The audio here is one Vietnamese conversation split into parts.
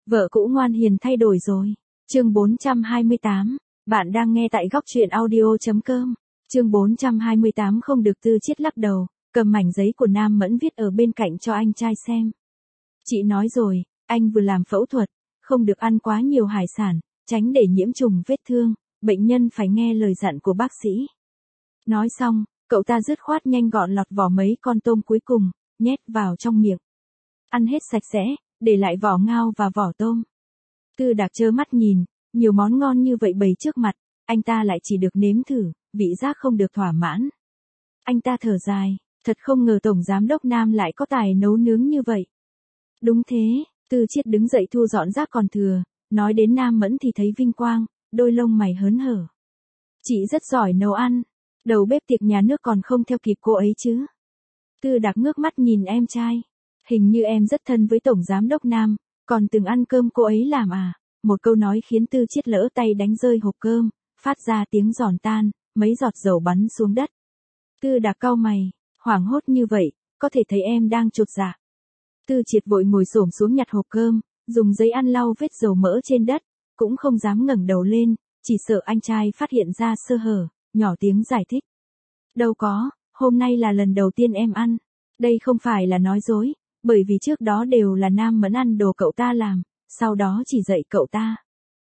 Vợ cũ ngoan hiền thay đổi rồi. Chương 428, bạn đang nghe tại góc truyện audio.com. Chương 428 không được Tư Chiết lắc đầu, cầm mảnh giấy của Nam Mẫn viết ở bên cạnh cho anh trai xem. Chị nói rồi, anh vừa làm phẫu thuật, không được ăn quá nhiều hải sản, tránh để nhiễm trùng vết thương, bệnh nhân phải nghe lời dặn của bác sĩ. Nói xong, cậu ta dứt khoát nhanh gọn lọt vỏ mấy con tôm cuối cùng, nhét vào trong miệng. Ăn hết sạch sẽ, để lại vỏ ngao và vỏ tôm. Tư Đạc trơ mắt nhìn, nhiều món ngon như vậy bày trước mặt, anh ta lại chỉ được nếm thử, vị giác không được thỏa mãn. Anh ta thở dài, thật không ngờ Tổng Giám đốc Nam lại có tài nấu nướng như vậy. Đúng thế, Tư Chiết đứng dậy thu dọn rác còn thừa, nói đến Nam Mẫn thì thấy vinh quang, đôi lông mày hớn hở. Chị rất giỏi nấu ăn, đầu bếp tiệc nhà nước còn không theo kịp cô ấy chứ. Tư Đạc ngước mắt nhìn em trai. Hình như em rất thân với Tổng Giám đốc Nam, còn từng ăn cơm cô ấy làm à? Một câu nói khiến Tư Chiết lỡ tay đánh rơi hộp cơm, phát ra tiếng giòn tan, mấy giọt dầu bắn xuống đất. Tư Đạc cau mày, hoảng hốt như vậy, có thể thấy em đang chột dạ. Tư Chiết vội ngồi xổm xuống nhặt hộp cơm, dùng giấy ăn lau vết dầu mỡ trên đất, cũng không dám ngẩng đầu lên, chỉ sợ anh trai phát hiện ra sơ hở, nhỏ tiếng giải thích. Đâu có, hôm nay là lần đầu tiên em ăn, đây không phải là nói dối. Bởi vì trước đó đều là Nam Mẫn ăn đồ cậu ta làm, sau đó chỉ dạy cậu ta.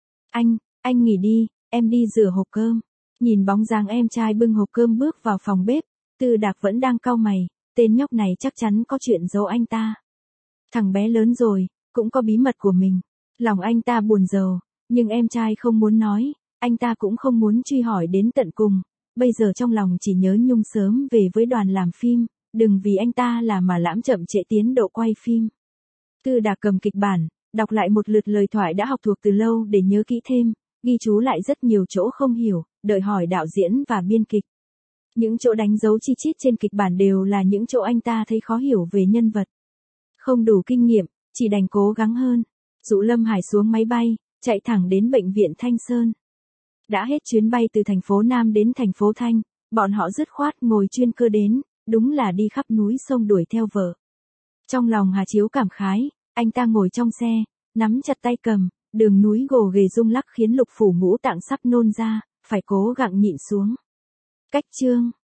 Anh nghỉ đi, em đi rửa hộp cơm. Nhìn bóng dáng em trai bưng hộp cơm bước vào phòng bếp, Tư Đạc vẫn đang cau mày, tên nhóc này chắc chắn có chuyện giấu anh ta. Thằng bé lớn rồi, cũng có bí mật của mình. Lòng anh ta buồn rầu, nhưng em trai không muốn nói, anh ta cũng không muốn truy hỏi đến tận cùng. Bây giờ trong lòng chỉ nhớ nhung sớm về với đoàn làm phim. Đừng vì anh ta là mà lãm chậm trễ tiến độ quay phim. Tư Đạc cầm kịch bản, đọc lại một lượt lời thoại đã học thuộc từ lâu để nhớ kỹ thêm, ghi chú lại rất nhiều chỗ không hiểu, đợi hỏi đạo diễn và biên kịch. Những chỗ đánh dấu chi chít trên kịch bản đều là những chỗ anh ta thấy khó hiểu về nhân vật. Không đủ kinh nghiệm, chỉ đành cố gắng hơn. Dụ Lâm Hải xuống máy bay, chạy thẳng đến bệnh viện Thanh Sơn. Đã hết chuyến bay từ thành phố Nam đến thành phố Thanh, bọn họ dứt khoát ngồi chuyên cơ đến. Đúng là đi khắp núi sông đuổi theo vợ. Trong lòng Hà Chiếu cảm khái, anh ta ngồi trong xe, nắm chặt tay cầm, đường núi gồ ghề rung lắc khiến Lục Phủ Ngũ Tạng sắp nôn ra, phải cố gắng nhịn xuống. Cách chương